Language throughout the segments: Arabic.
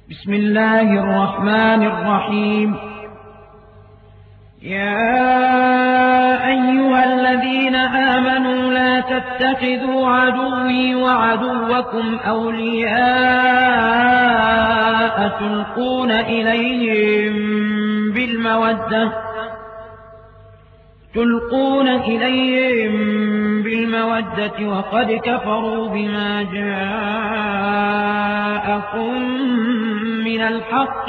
بسم الله الرحمن الرحيم. يا أيها الذين آمنوا لا تتخذوا عدوي وعدوكم أولياء تلقون إليهم بالمودة وقد كفروا بما جاءكم من الحق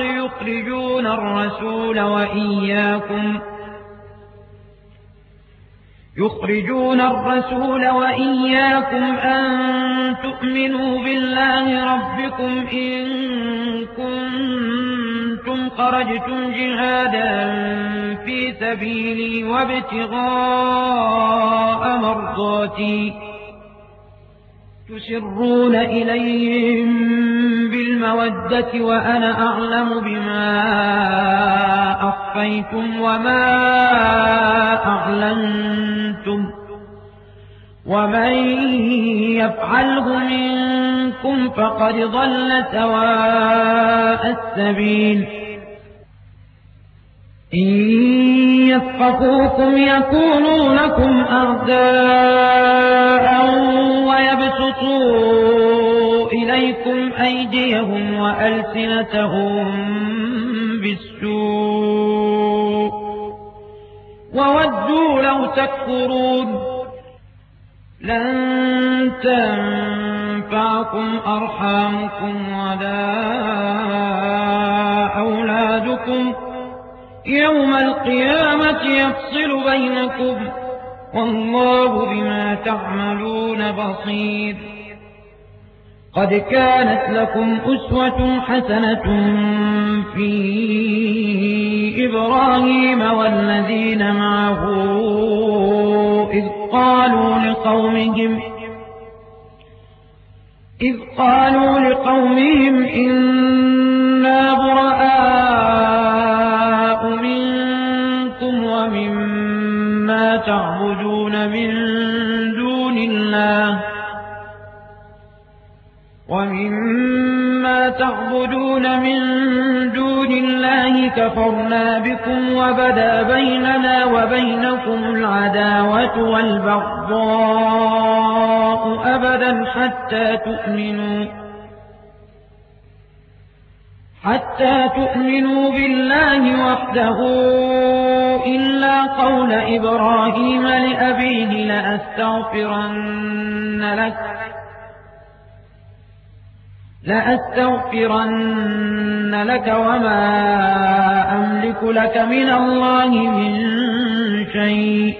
يخرجون الرسول وإياكم أن تؤمنوا بالله ربكم إن كنتم خرجتم جهادا في سبيلي وابتغاء مرضاتي تسرون إليهم بالمودة وأنا أعلم بما أخفيتم وما أعلنتم ومن يفعله منكم فقد ضل سواء السبيل. إن يثقفوكم يكونوا لكم أعداء ويبسطوا إليكم أيديهم وألسنتهم بالسوء وودوا لو تكفرون. لن تنفعكم أرحامكم ولا أولادكم يوم القيامة يفصل بينكم والله بما تعملون بصير. قد كانت لكم أسوة حسنة في إبراهيم والذين معه إذ قالوا لقومهم إنا براء منكم ومما تعبدون من دون الله كفرنا بكم وبدا بيننا وبينكم العداوة والبغضاء أبدا حتى تؤمنوا بالله وحده إلا قول إبراهيم لأبيه لأستغفرن لك وما أملك لك من الله من شيء.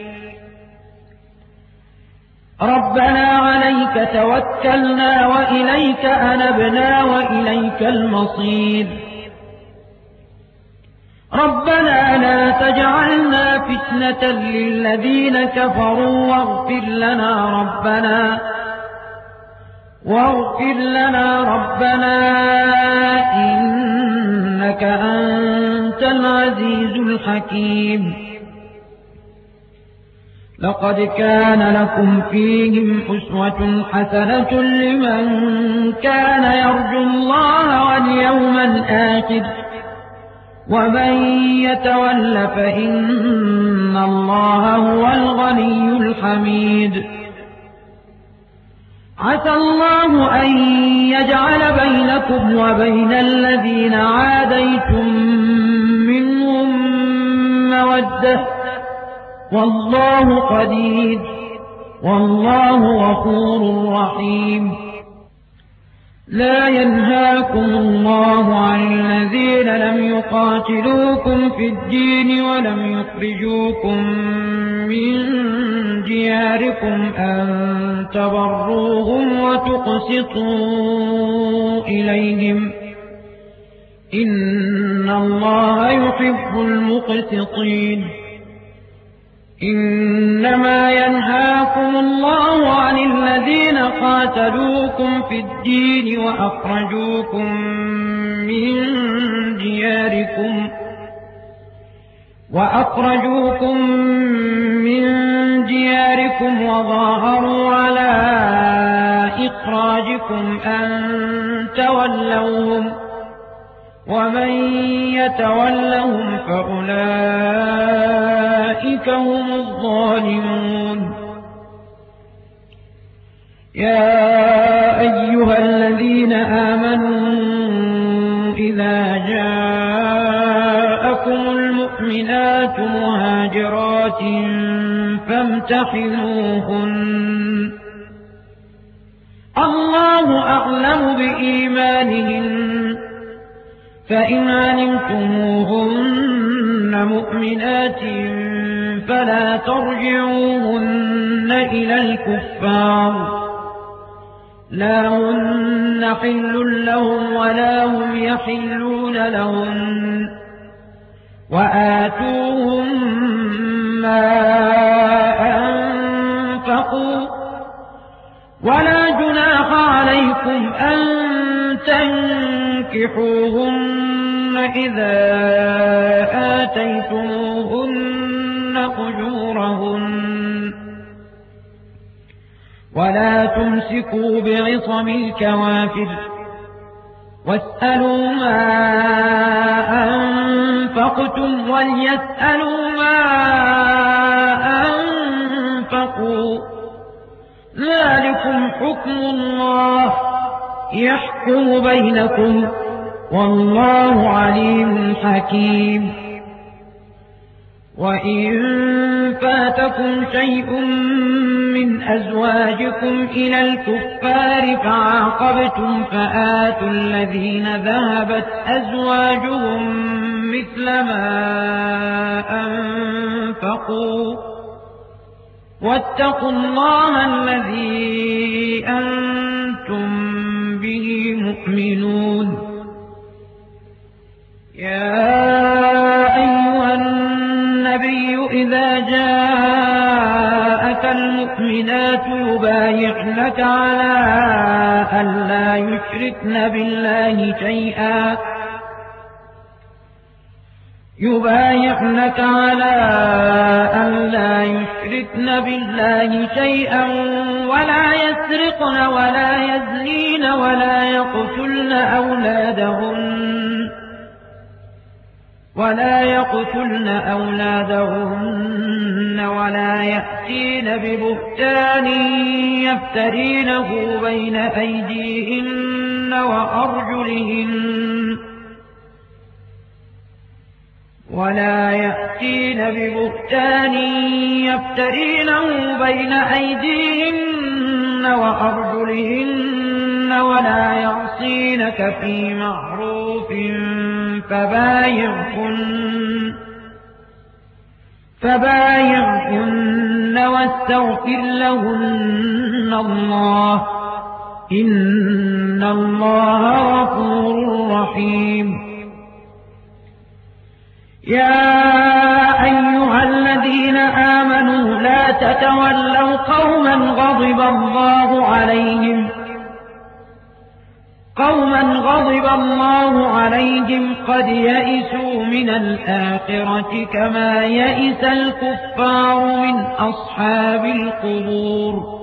ربنا عليك توكلنا وإليك أنبنا وإليك المصير. ربنا لا تجعلنا فتنة للذين كفروا واغفر لنا ربنا إنك أنت العزيز الحكيم. لقد كان لكم فيهم أسوة حسنة لمن كان يرجو الله واليوم الآخر ومن يتول فإن الله هو الغني الحميد. عسى الله أن يجعل بينكم وبين الذين عاديتم منهم مودة والله قدير والله غفور رحيم. لا ينهاكم الله عن الذين لم يقاتلوكم في الدين ولم يخرجوكم من دياركم أن تبروهم وتقسطوا إليهم إن الله يحب المقسطين. إنما ينهاكم الله عن الذين قاتلوكم في الدين وأخرجوكم من دياركم وظاهروا على إخراجكم أن تولوهم ومن يتولهم فأولئك هم الظالمون. يا أيها الذين آمنوا إذا جاءكم المؤمنات مهاجرات فامتحنوهن الله أعلم بإيمانهن فإن علمتموهن مؤمنات فلا ترجعوهن إلى الكفار لا هن حل لهم ولا هم يحلون لهن وآتوهم ما أنفقوا ولا جناح عليكم أن تنكحوهن إذا آتيتموهن أجورهن ولا تمسكوا بعصم الكوافر واسألوا ما أنفقتم وليسألوا ما أنفقوا ذلكم حكم الله يحكم بينكم والله عليم حكيم. وإن فاتكم شيء من أزواجكم إلى الكفار فعاقبتم فآتوا الذين ذهبت أزواجهم مثل ما أنفقوا واتقوا الله الذي أنتم به مؤمنون. يا أيها النبي إذا جاءك المؤمنات يبايعنك على أن لا يشركن بالله شيئا ولا يسرقن ولا يزنين ولا يقتلن أولادهن ولا يأتين ببهتان يفترينه بين أيديهن وأرجلهن ولا يعصينك في معروف فبايعهن واستغفر لهن الله إن الله غفور رحيم. يا أيها الذين آمنوا لا تتولوا قوما غضب الله عليهم قد يئسوا من الآخرة كما يئس الكفار من أصحاب القبور.